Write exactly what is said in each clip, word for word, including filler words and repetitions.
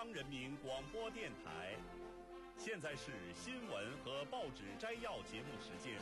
央人民广播电台。现在是新闻和报纸摘要节目时间。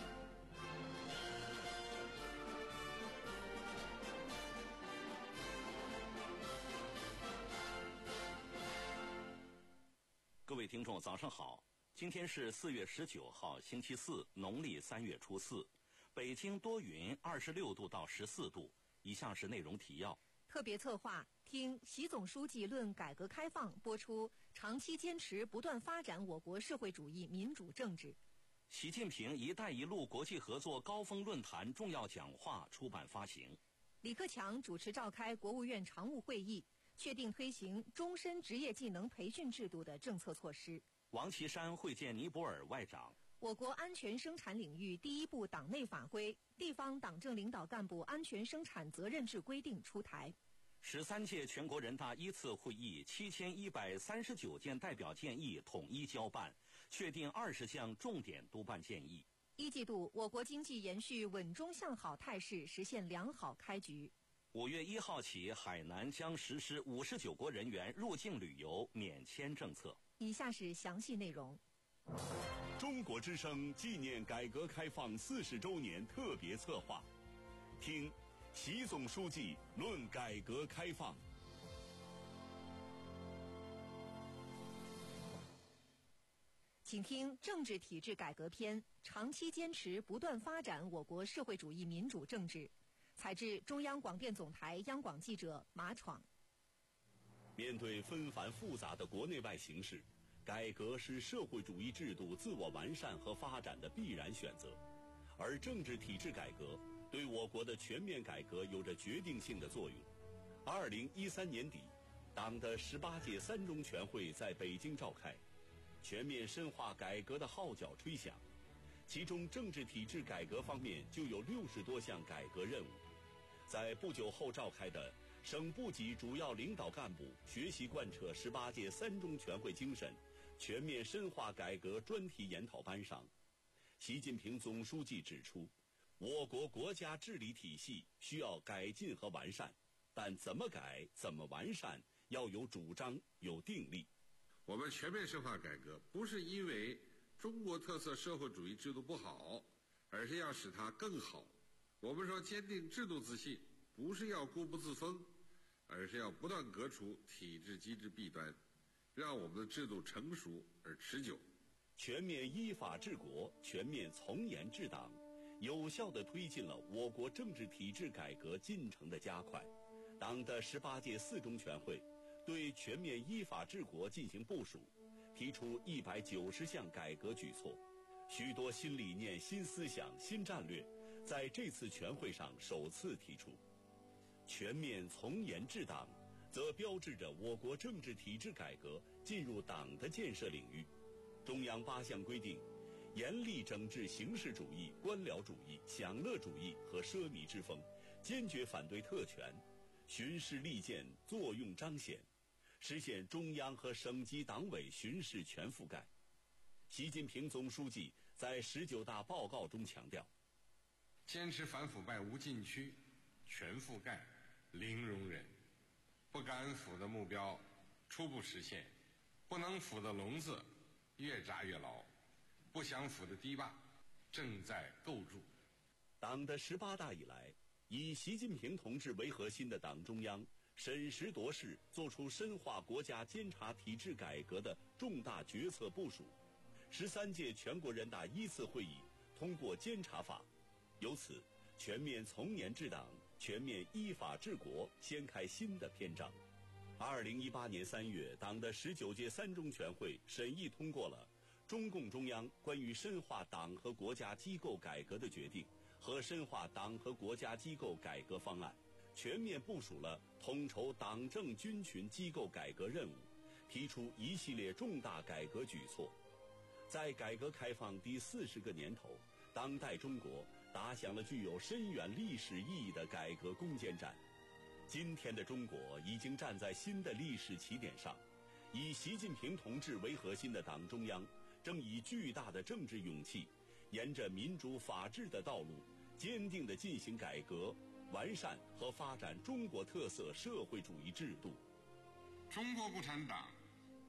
各位听众，早上好！今天是四月十九号，星期四，农历三月初四。北京多云，二十六度到十四度。以下是内容提要。 特别策划听习总书记论改革开放，播出长期坚持不断发展我国社会主义民主政治。 习近平“一带一路”国际合作高峰论坛重要讲话出版发行。 李克强主持召开国务院常务会议，确定推行终身职业技能培训制度的政策措施。 王岐山会见尼泊尔外长。 我国安全生产领域第一部党内法规《地方党政领导干部安全生产责任制规定》出台。 十三届全国人大一次会议七千一百三十九件代表建议统一交办，确定二十项重点督办建议。 一季度，我国经济延续稳中向好态势，实现良好开局。 五月一号起，海南将实施五十九国人员入境旅游免签政策。 以下是详细内容。 中国之声纪念改革开放四十周年特别策划，听习总书记论改革开放。 请听政治体制改革篇，长期坚持不断发展我国社会主义民主政治。采自中央广电总台央广记者马闯。 面对纷繁复杂的国内外形势，改革是社会主义制度自我完善和发展的必然选择，而政治体制改革对我国的全面改革有着决定性的作用。二零一三年底，党的十八届三中全会在北京召开，全面深化改革的号角吹响，其中政治体制改革方面就有六十多项改革任务。在不久后召开的省部级主要领导干部学习贯彻十八届三中全会精神，全面深化改革专题研讨班上，习近平总书记指出，我国国家治理体系需要改进和完善，但怎么改、怎么完善，要有主张、有定力。 我们全面深化改革，不是因为中国特色社会主义制度不好，而是要使它更好。我们说坚定制度自信，不是要固步自封，而是要不断革除体制机制弊端，让我们的制度成熟而持久。 全面依法治国，全面从严治党，有效地推进了我国政治体制改革进程的加快。党的十八届四中全会对全面依法治国进行部署，提出一百九十项改革举措，许多新理念、新思想、新战略在这次全会上首次提出。全面从严治党，则标志着我国政治体制改革进入党的建设领域。中央八项规定，严厉整治形式主义、官僚主义、享乐主义和奢靡之风，坚决反对特权，巡视利剑，作用彰显，实现中央和省级党委巡视全覆盖。习近平总书记在十九大报告中强调， 坚持反腐败无禁区、全覆盖、零容忍，不敢腐的目标初步实现，不能腐的笼子越扎越牢，不想腐的堤坝正在构筑。 党的十八大以来，以习近平同志为核心的党中央审时度势，做出深化国家监察体制改革的重大决策部署。十三届全国人大一次会议通过监察法，由此全面从严治党、全面依法治国掀开新的篇章。二零一八年三月，党的十九届三中全会审议通过了中共中央关于深化党和国家机构改革的决定和深化党和国家机构改革方案，全面部署了统筹党政军群机构改革任务，提出一系列重大改革举措。在改革开放第四十个年头，当代中国打响了具有深远历史意义的改革攻坚战。今天的中国已经站在新的历史起点上，以习近平同志为核心的党中央正以巨大的政治勇气，沿着民主法治的道路，坚定地进行改革、完善和发展中国特色社会主义制度。 中国共产党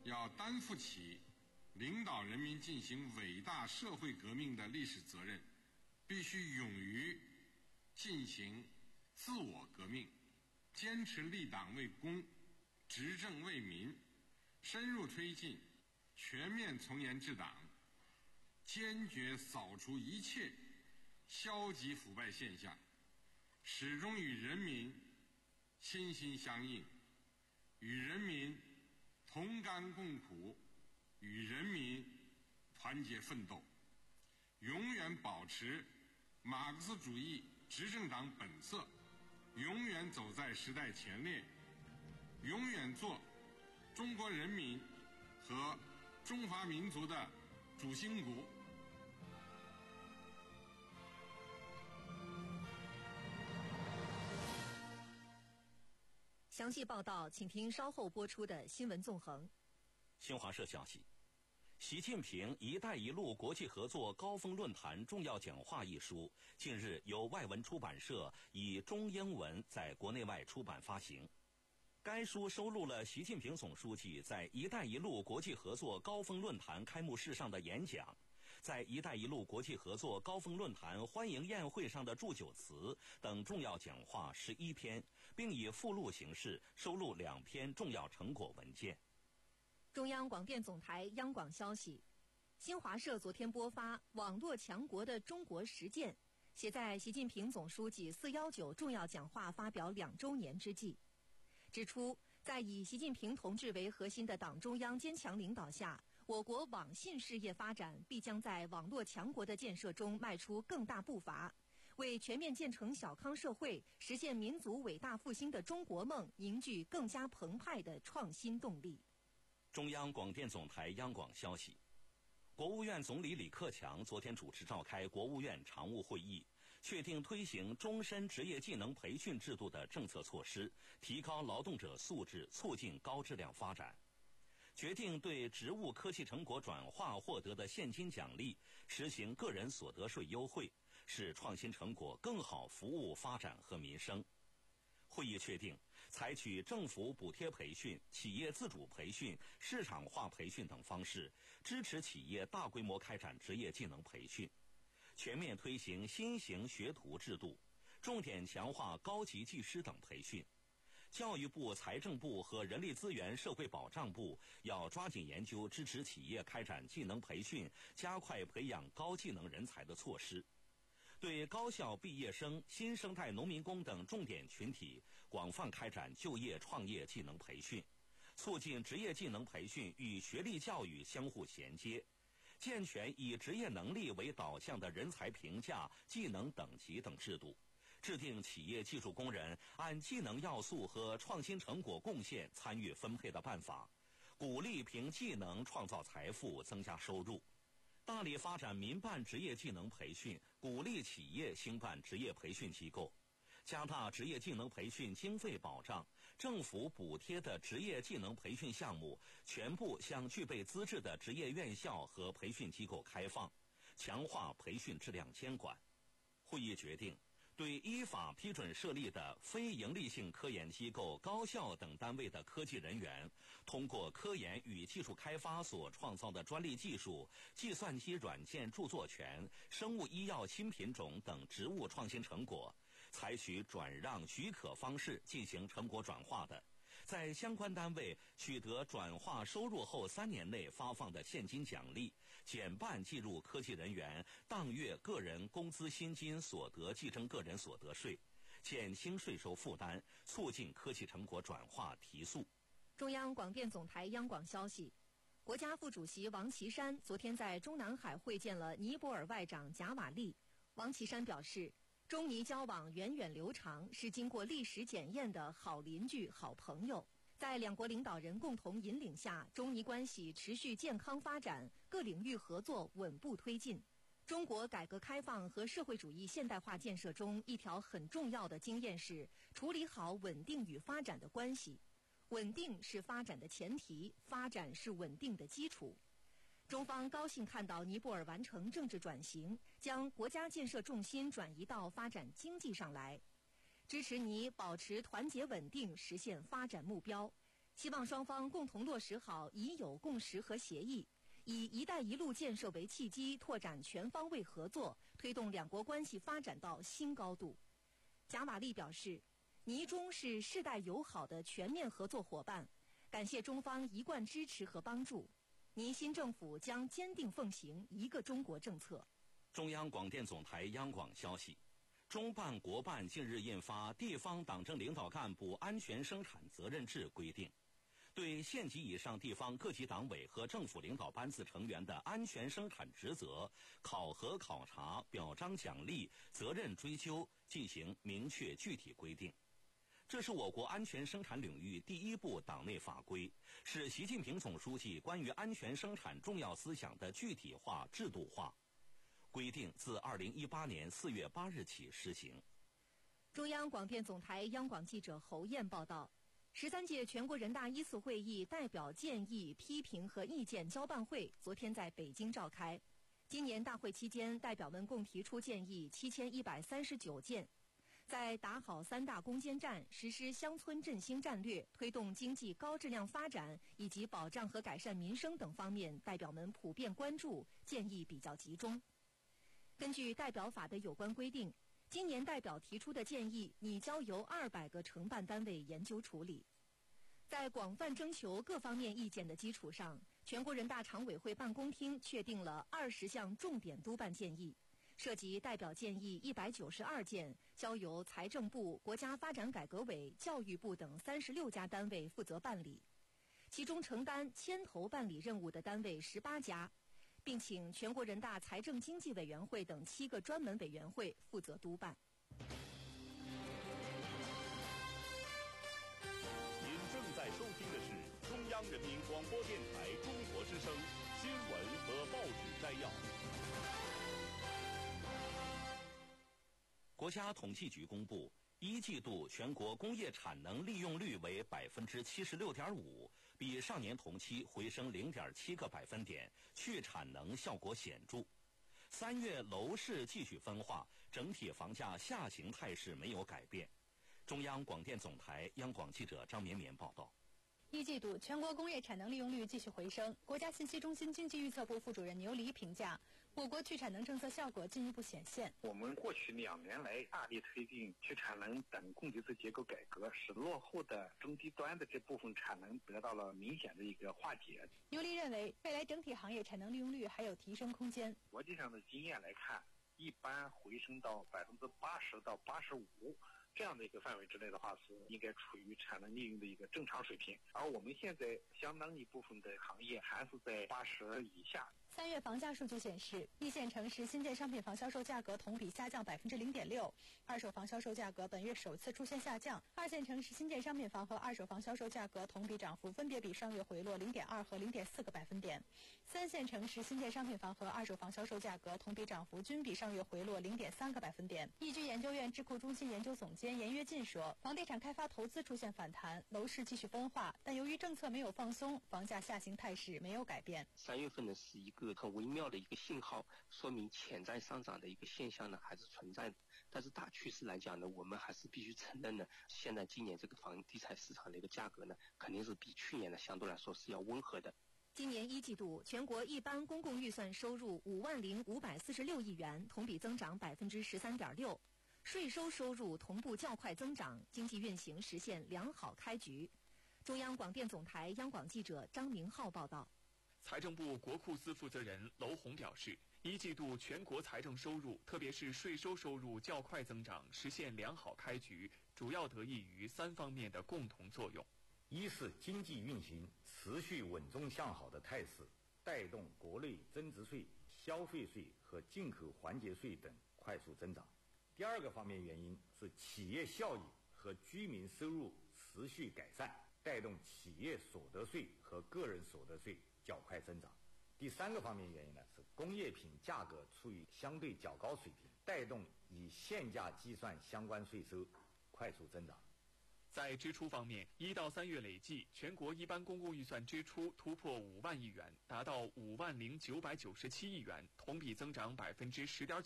要担负起领导人民进行伟大社会革命的历史责任，必须勇于进行自我革命，坚持立党为公、执政为民，深入推进全面从严治党，坚决扫除一切消极腐败现象，始终与人民心心相印，与人民同甘共苦，与人民团结奋斗，永远保持马克思主义执政党本色，永远走在时代前列，永远做中国人民和中华民族的主心骨。 详细报道，请听稍后播出的新闻纵横。 新华社消息，习近平“一带一路”国际合作高峰论坛重要讲话一书，近日由外文出版社以中英文在国内外出版发行。该书收录了习近平总书记在“一带一路”国际合作高峰论坛开幕式上的演讲，在“一带一路”国际合作高峰论坛欢迎宴会上的祝酒词等重要讲话十一篇，并以附录形式收录两篇重要成果文件。 中央广电总台央广消息，新华社昨天播发《网络强国的中国实践》，写在习近平总书记四一九重要讲话发表两周年之际，指出，在以习近平同志为核心的党中央坚强领导下，我国网信事业发展必将在网络强国的建设中迈出更大步伐，为全面建成小康社会、实现民族伟大复兴的中国梦凝聚更加澎湃的创新动力。 中央广电总台央广消息，国务院总理李克强昨天主持召开国务院常务会议，确定推行终身职业技能培训制度的政策措施，提高劳动者素质，促进高质量发展。决定对职务科技成果转化获得的现金奖励实行个人所得税优惠，使创新成果更好服务发展和民生。会议确定采取政府补贴培训、企业自主培训、市场化培训等方式，支持企业大规模开展职业技能培训，全面推行新型学徒制度，重点强化高级技师等培训。教育部、财政部和人力资源社会保障部要抓紧研究支持企业开展技能培训、加快培养高技能人才的措施。对高校毕业生、新生代农民工等重点群体广泛开展就业创业技能培训，促进职业技能培训与学历教育相互衔接，健全以职业能力为导向的人才评价、技能等级等制度，制定企业技术工人按技能要素和创新成果贡献参与分配的办法，鼓励凭技能创造财富、增加收入。大力发展民办职业技能培训，鼓励企业兴办职业培训机构，加大职业技能培训经费保障，政府补贴的职业技能培训项目全部向具备资质的职业院校和培训机构开放，强化培训质量监管。会议决定对依法批准设立的非营利性科研机构、高校等单位的科技人员，通过科研与技术开发所创造的专利技术、计算机软件著作权、生物医药新品种等职务创新成果，采取转让许可方式进行成果转化的，在相关单位取得转化收入后三年内发放的现金奖励，减半计入科技人员当月个人工资薪金所得计征个人所得税，减轻税收负担，促进科技成果转化提速。 中央广电总台央广消息，国家副主席王岐山昨天在中南海会见了尼泊尔外长贾瓦利。王岐山表示，中尼交往源远流长，是经过历史检验的好邻居、好朋友。在两国领导人共同引领下，中尼关系持续健康发展，各领域合作稳步推进。中国改革开放和社会主义现代化建设中一条很重要的经验是处理好稳定与发展的关系。稳定是发展的前提，发展是稳定的基础。中方高兴看到尼泊尔完成政治转型，将国家建设重心转移到发展经济上来，支持尼保持团结稳定，实现发展目标， 希望双方共同落实好已有共识和协议，以“一带一路”建设为契机，拓展全方位合作，推动两国关系发展到新高度。贾瓦利表示，尼中是世代友好的全面合作伙伴，感谢中方一贯支持和帮助。尼新政府将坚定奉行一个中国政策。 中央广电总台央广消息，中办国办近日印发《地方党政领导干部安全生产责任制》规定，对县级以上地方各级党委和政府领导班子成员的安全生产职责、考核考察、表彰奖励、责任追究进行明确具体规定。这是我国安全生产领域第一部党内法规，是习近平总书记关于安全生产重要思想的具体化、制度化。规定自二零一八年四月八日起施行。 中央广电总台央广记者侯燕报道，十三届全国人大一次会议代表建议、批评和意见交办会昨天在北京召开。今年大会期间，代表们共提出建议七千一百三十九件。在打好三大攻坚战、实施乡村振兴战略、推动经济高质量发展以及保障和改善民生等方面，代表们普遍关注，建议比较集中。根据代表法的有关规定，今年代表提出的建议拟交由二百个承办单位研究处理。在广泛征求各方面意见的基础上，全国人大常委会办公厅确定了二十项重点督办建议，涉及代表建议一百九十二件，交由财政部、国家发展改革委、教育部等三十六家单位负责办理，其中承担牵头办理任务的单位十八家，并请全国人大财政经济委员会等七个专门委员会负责督办。 您正在收听的是中央人民广播电台中国之声新闻和报纸摘要。 国家统计局公布，一季度全国工业产能利用率为百分之七十六点五，比上年同期回升零点七个百分点，去产能效果显著。三月楼市继续分化，整体房价下行态势没有改变。中央广电总台央广记者张绵绵报道。 一季度全国工业产能利用率继续回升。国家信息中心经济预测部副主任牛黎评价，我国去产能政策效果进一步显现。 我们过去两年来大力推进去产能等供给侧结构改革，使落后的中低端的这部分产能得到了明显的一个化解。 牛黎认为，未来整体行业产能利用率还有提升空间。 国际上的经验来看，一般回升到百分之八十到八十五。这样的一个范围之内的话，是应该处于产能利用的一个正常水平，而我们现在相当一部分的行业还是在八十以下。 三月房价数据显示，一线城市新建商品房销售价格同比下降百分之零点六，二手房销售价格本月首次出现下降。二线城市新建商品房和二手房销售价格同比涨幅分别比上月回落零点二和零点四个百分点。三线城市新建商品房和二手房销售价格同比涨幅均比上月回落零点三个百分点。易居研究院智库中心研究总监严跃进说，房地产开发投资出现反弹，楼市继续分化，但由于政策没有放松，房价下行态势没有改变。 三月份呢是一个很微妙的一个信号，说明潜在上涨的一个现象呢还是存在的。但是大趋势来讲呢，我们还是必须承认呢，现在今年这个房地产市场的一个价格呢，肯定是比去年呢相对来说是要温和的。 今年一季度，全国一般公共预算收入五万零五百四十六亿元，同比增长百分之十三点六，税收收入同步较快增长，经济运行实现良好开局。中央广电总台央广记者张明浩报道。 财政部国库司负责人娄红表示，一季度全国财政收入，特别是税收收入较快增长，实现良好开局，主要得益于三方面的共同作用。 一是经济运行持续稳中向好的态势，带动国内增值税、消费税和进口环节税等快速增长。第二个方面原因是企业效益和居民收入持续改善，带动企业所得税和个人所得税较快增长。第三个方面原因呢，是工业品价格处于相对较高水平，带动以现价计算相关税收快速增长。 在支出方面，一到三月累计，全国一般公共预算支出突破五万亿元，达到五万零九百九十七亿元，同比增长百分之十点九。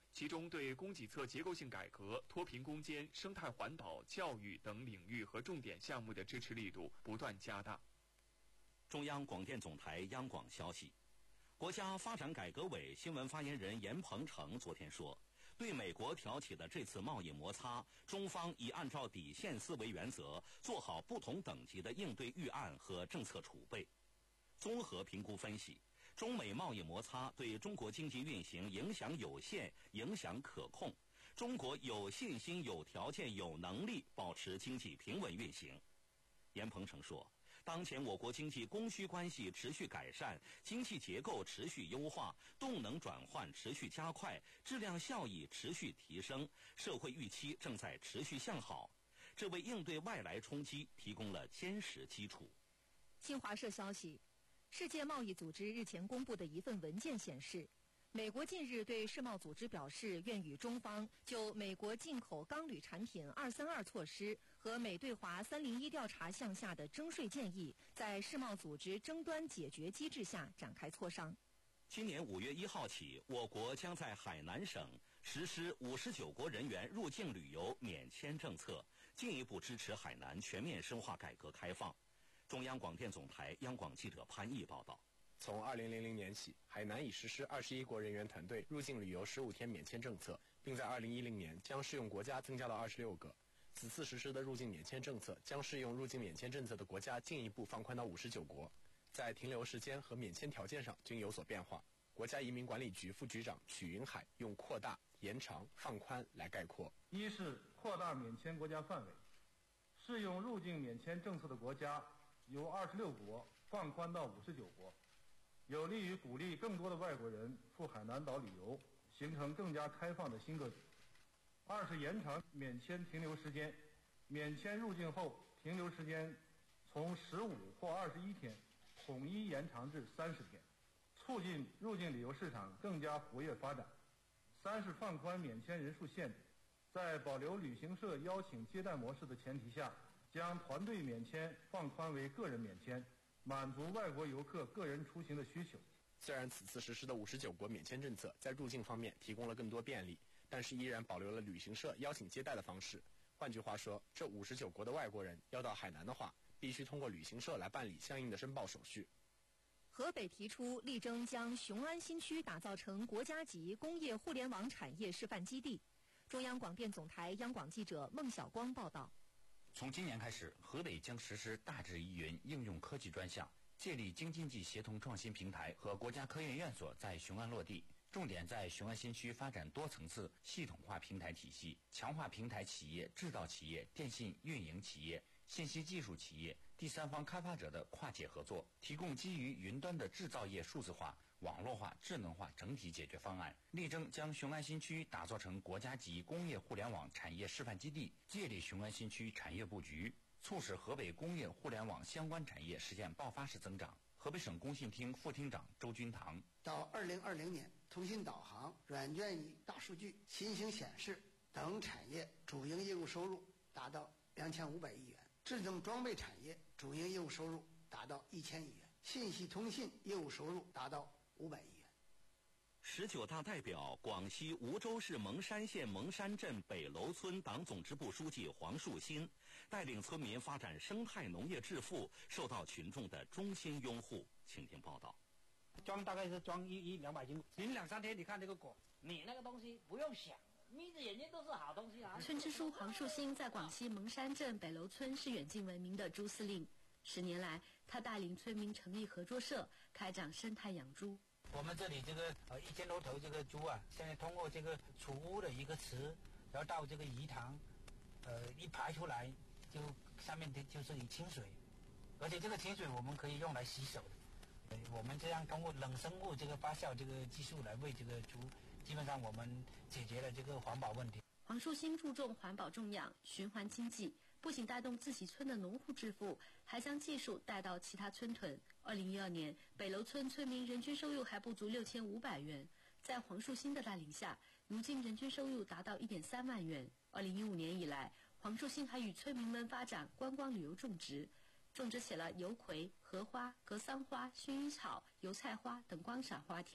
其中对供给侧结构性改革、脱贫攻坚、生态环保、教育等领域和重点项目的支持力度不断加大。 中央广电总台央广消息，国家发展改革委新闻发言人严鹏程昨天说，对美国挑起的这次贸易摩擦，中方已按照底线思维原则，做好不同等级的应对预案和政策储备。综合评估分析，中美贸易摩擦对中国经济运行影响有限，影响可控，中国有信心、有条件、有能力保持经济平稳运行。严鹏程说，当前我国经济供需关系持续改善，经济结构持续优化，动能转换持续加快，质量效益持续提升，社会预期正在持续向好，这为应对外来冲击提供了坚实基础。 新华社消息，世界贸易组织日前公布的一份文件显示，美国近日对世贸组织表示愿与中方就美国进口钢铝产品二三二措施和美对华三零一调查项下的征税建议，在世贸组织争端解决机制下展开磋商。 今年五月一号起，我国将在海南省实施五十九国人员入境旅游免签政策，进一步支持海南全面深化改革开放。中央广电总台央广记者潘毅报道。 从二零零零年起，海南已实施二十一国人员团队入境旅游十五天免签政策，并在二零一零年将适用国家增加到二十六个。此次实施的入境免签政策将适用入境免签政策的国家进一步放宽到五十九国，在停留时间和免签条件上均有所变化。国家移民管理局副局长曲云海用扩大、延长、放宽来概括： 一是扩大免签国家范围，适用入境免签政策的国家由二十六国放宽到五十九国，有利于鼓励更多的外国人赴海南岛旅游，形成更加开放的新格局。二是延长免签停留时间，免签入境后停留时间从十五或二十一天统一延长至三十天，促进入境旅游市场更加活跃发展。三是放宽免签人数限制，在保留旅行社邀请接待模式的前提下，将团队免签放宽为个人免签，满足外国游客个人出行的需求。 虽然此次实施的五十九国免签政策在入境方面提供了更多便利，但是依然保留了旅行社邀请接待的方式。换句话说，这五十九国的外国人要到海南的话，必须通过旅行社来办理相应的申报手续。 河北提出力争将雄安新区打造成国家级工业互联网产业示范基地。中央广电总台央广记者孟晓光报道。 从今年开始，河北将实施大智疑云应用科技专项，建立京津冀协同创新平台和国家科研院所在雄安落地，重点在雄安新区发展多层次系统化平台体系，强化平台企业、制造企业、电信运营企业、信息技术企业、第三方开发者的跨界合作，提供基于云端的制造业数字化、网络化、智能化整体解决方案，力争将雄安新区打造成国家级工业互联网产业示范基地，借力雄安新区产业布局，促使河北工业互联网相关产业实现爆发式增长。河北省工信厅副厅长周军堂： 到二零二零年，通信导航、软件与大数据、新型显示等产业主营业务收入达到两千五百亿元，智能装备产业主营业务收入达到一千亿元，信息通信业务收入达到五百亿元。 十九大代表广西梧州市蒙山县蒙山镇北楼村党总支部书记黄树新带领村民发展生态农业致富，受到群众的衷心拥护。请听报道。 装大概是装一一两百斤，停两三天，你看这个果，你那个东西不用想，眯着眼睛都是好东西啊。 村支书黄树新在广西蒙山镇北楼村是远近闻名的猪司令。十年来，他带领村民成立合作社，开展生态养猪。 我们这里这个呃一千多头这个猪啊，现在通过这个储物的一个池，然后到这个鱼塘，呃一排出来，就上面的就是以清水，而且这个清水我们可以用来洗手。呃，我们这样通过冷生物这个发酵这个技术来喂这个猪，基本上我们解决了这个环保问题。 黄树新注重环保种养、循环经济，不仅带动自己村的农户致富，还将技术带到其他村屯。二零一二年，北楼村村民人均收入还不足六千五百元，在黄树新的带领下，如今人均收入达到一点三万元。二零一五年以来，黄树新还与村民们发展观光旅游种植，种植起了油葵、荷花、格桑花、薰衣草、油菜花等观赏花田。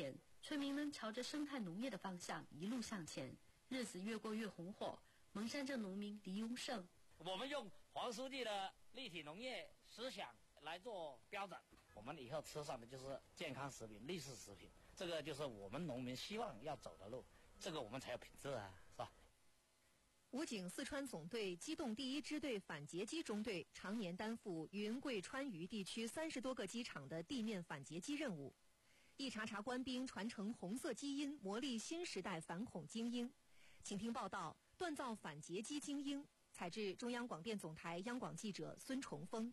村民们朝着生态农业的方向一路向前，日子越过越红火。蒙山镇农民黎永胜： 我们用黄书记的立体农业思想来做标准，我们以后吃上的就是健康食品、绿色食品，这个就是我们农民希望要走的路，这个我们才有品质啊，是吧？ 武警四川总队机动第一支队反劫机中队常年担负云贵川渝地区三十多个机场的地面反劫机任务，一茬茬官兵传承红色基因，磨砺新时代反恐精英。请听报道：锻造反劫机精英。采自中央广电总台央广记者孙崇峰。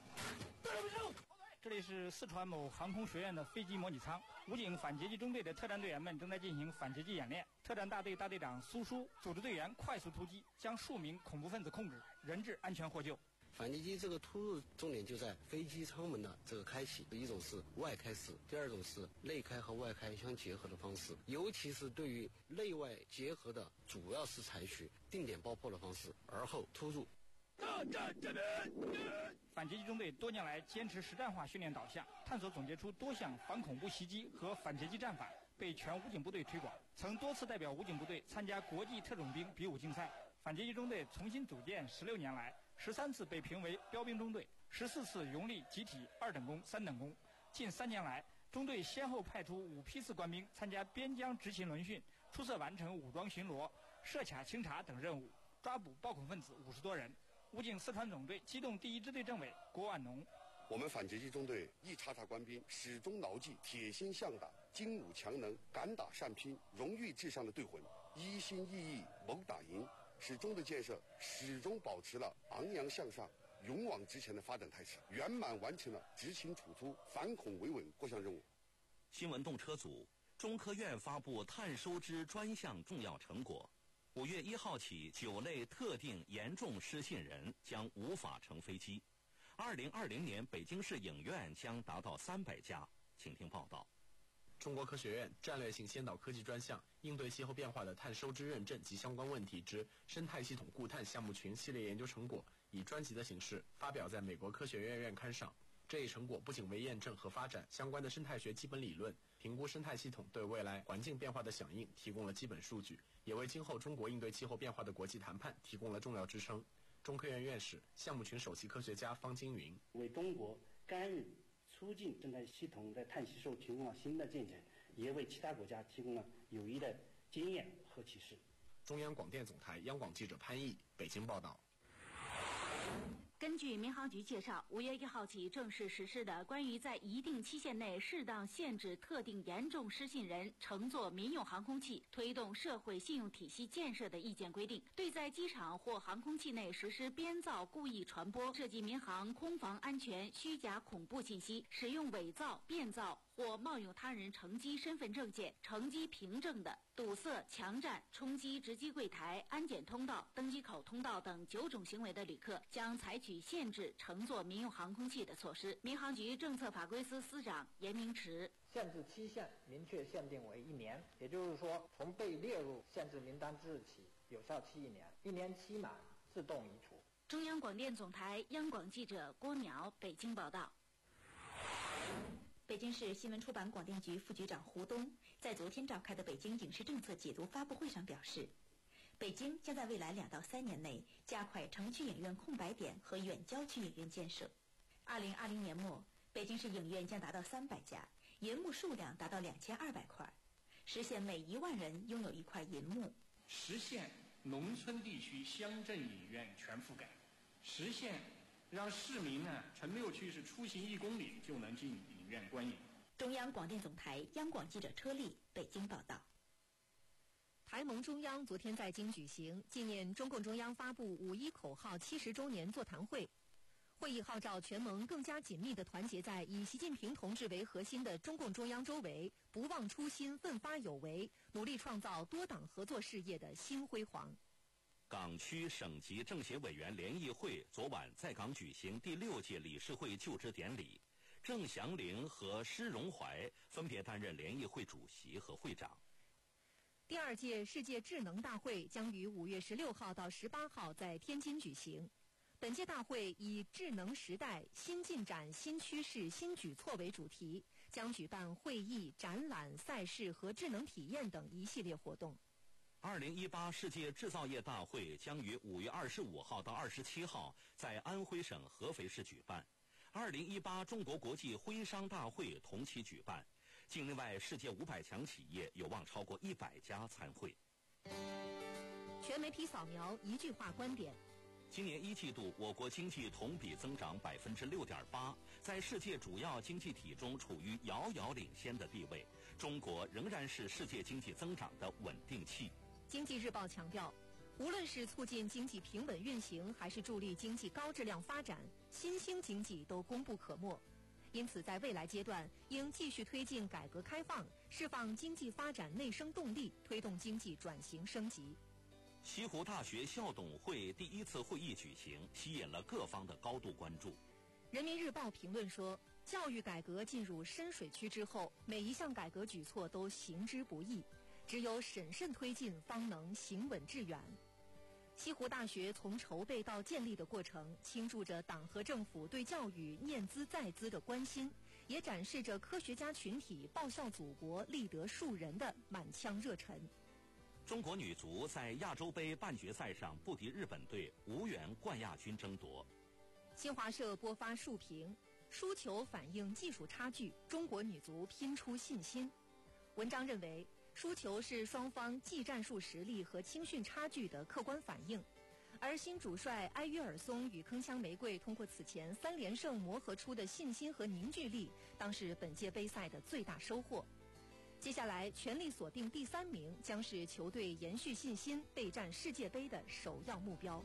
这里是四川某航空学院的飞机模拟舱，武警反劫机中队的特战队员们正在进行反劫机演练。特战大队大队长苏舒组织队员快速突击，将数名恐怖分子控制，人质安全获救。 反击机这个突入重点就在飞机舱门的这个开启，一种是外开式，第二种是内开和外开相结合的方式，尤其是对于内外结合的，主要是采取定点爆破的方式，而后突入。 大战这边！反击机中队多年来坚持实战化训练导向，探索总结出多项反恐怖袭击和反劫机战法，被全武警部队推广，曾多次代表武警部队参加国际特种兵比武竞赛。反劫机中队重新组建十六年来，十三次被评为标兵中队，十四次荣立集体二等功、三等功。近三年来，中队先后派出五批次官兵参加边疆执勤轮训，出色完成武装巡逻、设卡清查等任务，抓捕暴恐分子五十多人。武警四川总队机动第一支队政委郭万农： 我们反劫机中队一茬茬官兵始终牢记铁心向党、精武强能、敢打善拼、荣誉至上的队魂，一心一意谋打赢，使中队建设始终保持了昂扬向上、勇往直前的发展态势，圆满完成了执勤处突、反恐维稳各项任务。 新闻动车组，中科院发布碳收支专项重要成果。五月一号起，九类特定严重失信人将无法乘飞机。二零二零年，北京市影院将达到三百家。请听报道。 中国科学院战略性先导科技专项应对气候变化的碳收支认证及相关问题之生态系统固碳项目群系列研究成果，以专辑的形式发表在美国科学院院刊上。这一成果不仅为验证和发展相关的生态学基本理论，评估生态系统对未来环境变化的响应提供了基本数据，也为今后中国应对气候变化的国际谈判提供了重要支撑。中科院院士、项目群首席科学家方金云： 为中国干预促进生态系统的碳吸收提供了新的见解，也为其他国家提供了有益的经验和启示。 中央广电总台央广记者潘毅北京报道。 根据民航局介绍，五月一号起正式实施的关于在一定期限内适当限制特定严重失信人乘坐民用航空器推动社会信用体系建设的意见规定，对在机场或航空器内实施编造、故意传播涉及民航空防安全虚假恐怖信息、使用伪造、变造或冒用他人乘机身份证件、乘机凭证的，堵塞、强占、冲击值机柜台、安检通道、登机口通道等九种行为的旅客，将采取限制乘坐民用航空器的措施。民航局政策法规司司长严明池： 限制期限明确限定为一年，也就是说，从被列入限制名单之日起，有效期一年，一年期满自动移除。 中央广电总台央广记者郭淼北京报道。 北京市新闻出版广电局副局长胡东在昨天召开的北京影视政策解读发布会上表示，北京将在未来两到三年内加快城区影院空白点和远郊区影院建设。二零二零年末，北京市影院将达到三百家，银幕数量达到两千二百块，实现每一万人拥有一块银幕， 实现农村地区乡镇影院全覆盖，实现让市民呢城六区是出行一公里就能进影院观影。 中央广电总台央广记者车丽北京报道。 台盟中央昨天在京举行纪念中共中央发布五一口号七十周年座谈会，会议号召全盟更加紧密地团结在以习近平同志为核心的中共中央周围，不忘初心，奋发有为，努力创造多党合作事业的新辉煌。 港区省级政协委员联谊会昨晚在港举行第六届理事会就职典礼，郑祥林和施荣怀分别担任联谊会主席和会长。 第二届世界智能大会将于五月十六号到十八号在天津举行。 本届大会以智能时代、新进展、新趋势、新举措为主题，将举办会议、展览、赛事和智能体验等一系列活动。 二零一八世界制造业大会将于五月二十五号到二十七号在安徽省合肥市举办。二零一八中国国际徽商大会同期举办，境内外世界五百强企业有望超过一百家参会。 全媒体扫描一句话观点。 今年一季度，我国经济同比增长百分之六点八，在世界主要经济体中处于遥遥领先的地位。中国仍然是世界经济增长的稳定器。 经济日报强调，无论是促进经济平稳运行，还是助力经济高质量发展，新兴经济都功不可没。因此，在未来阶段，应继续推进改革开放，释放经济发展内生动力，推动经济转型升级。 西湖大学校董会第一次会议举行，吸引了各方的高度关注。 人民日报评论说，教育改革进入深水区之后，每一项改革举措都行之不易，只有审慎推进，方能行稳致远。西湖大学从筹备到建立的过程，倾注着党和政府对教育念兹在兹的关心，也展示着科学家群体报效祖国、立德树人的满腔热忱。 中国女足在亚洲杯半决赛上不敌日本队，无缘冠亚军争夺。 新华社播发述评：输球反映技术差距，中国女足拼出信心。文章认为，输球是双方技战术实力和青训差距的客观反应，而新主帅埃约尔松与铿锵玫瑰通过此前三连胜磨合出的信心和凝聚力，当是本届杯赛的最大收获。接下来全力锁定第三名，将是球队延续信心、备战世界杯的首要目标。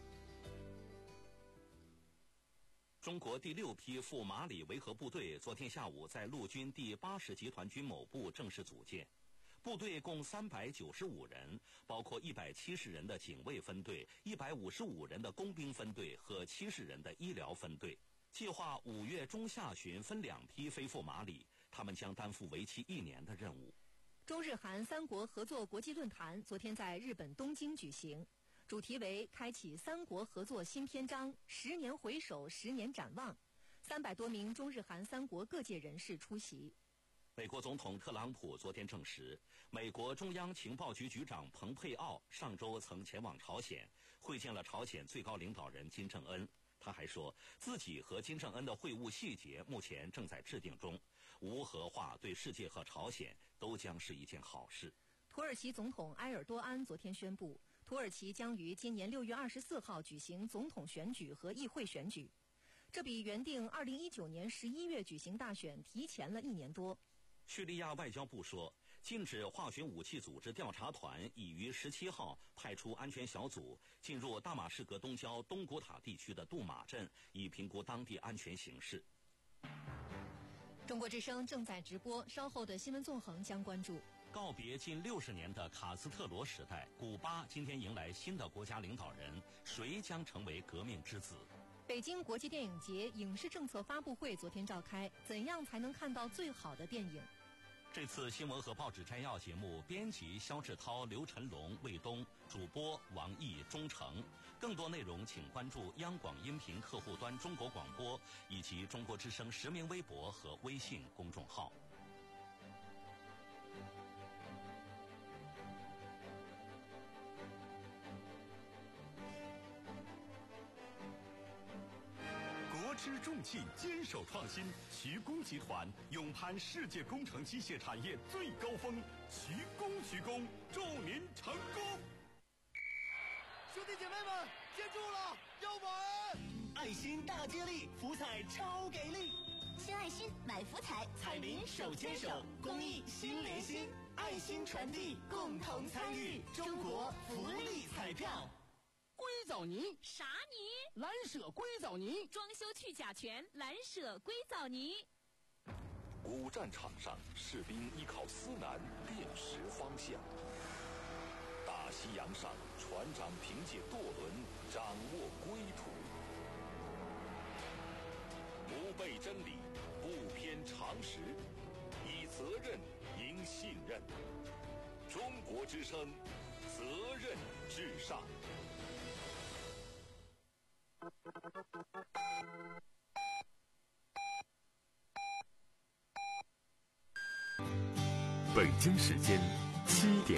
中国第六批赴马里维和部队昨天下午在陆军第八十集团军某部正式组建。部队共三百九十五人，包括一百七十人的警卫分队、一百五十五人的工兵分队和七十人的医疗分队。计划五月中下旬分两批飞赴马里，他们将担负为期一年的任务。 中日韩三国合作国际论坛昨天在日本东京举行，主题为开启三国合作新篇章，十年回首，十年展望。三百多名中日韩三国各界人士出席。 美国总统特朗普昨天证实，美国中央情报局局长蓬佩奥上周曾前往朝鲜，会见了朝鲜最高领导人金正恩。他还说，自己和金正恩的会晤细节目前正在制定中，无核化对世界和朝鲜都将是一件好事。 土耳其总统埃尔多安昨天宣布，土耳其将于今年六月二十四号举行总统选举和议会选举，这比原定二零一九年十一月举行大选提前了一年多。 叙利亚外交部说，禁止化学武器组织调查团已于十七号派出安全小组进入大马士革东郊东古塔地区的杜马镇，以评估当地安全形势。 中国之声正在直播，稍后的新闻纵横将关注。 告别近六十年的卡斯特罗时代，古巴今天迎来新的国家领导人，谁将成为革命之子？ 北京国际电影节影视政策发布会昨天召开，怎样才能看到最好的电影？ 这次新闻和报纸摘要节目，编辑肖志涛、刘晨龙、卫东，主播王毅、钟诚。更多内容请关注央广音频客户端中国广播以及中国之声实名微博和微信公众号。 国之重器，坚守创新。徐工集团勇攀世界工程机械产业最高峰，徐工徐工，祝您成功！ 兄弟姐妹们，接住了，要买！爱心大接力，福彩超给力！ 新爱心买福彩，彩民手牵手，公益心连心，爱心传递，共同参与，中国福利彩票。 硅藻泥啥泥？ 蓝舍硅藻泥， 装修去甲醛，蓝舍硅藻泥。 古战场上，士兵依靠思南辨识方向；大西洋上，船长凭借舵轮掌握归途。不背真理，不偏常识，以责任赢信任。中国之声，责任至上。 北京时间七点。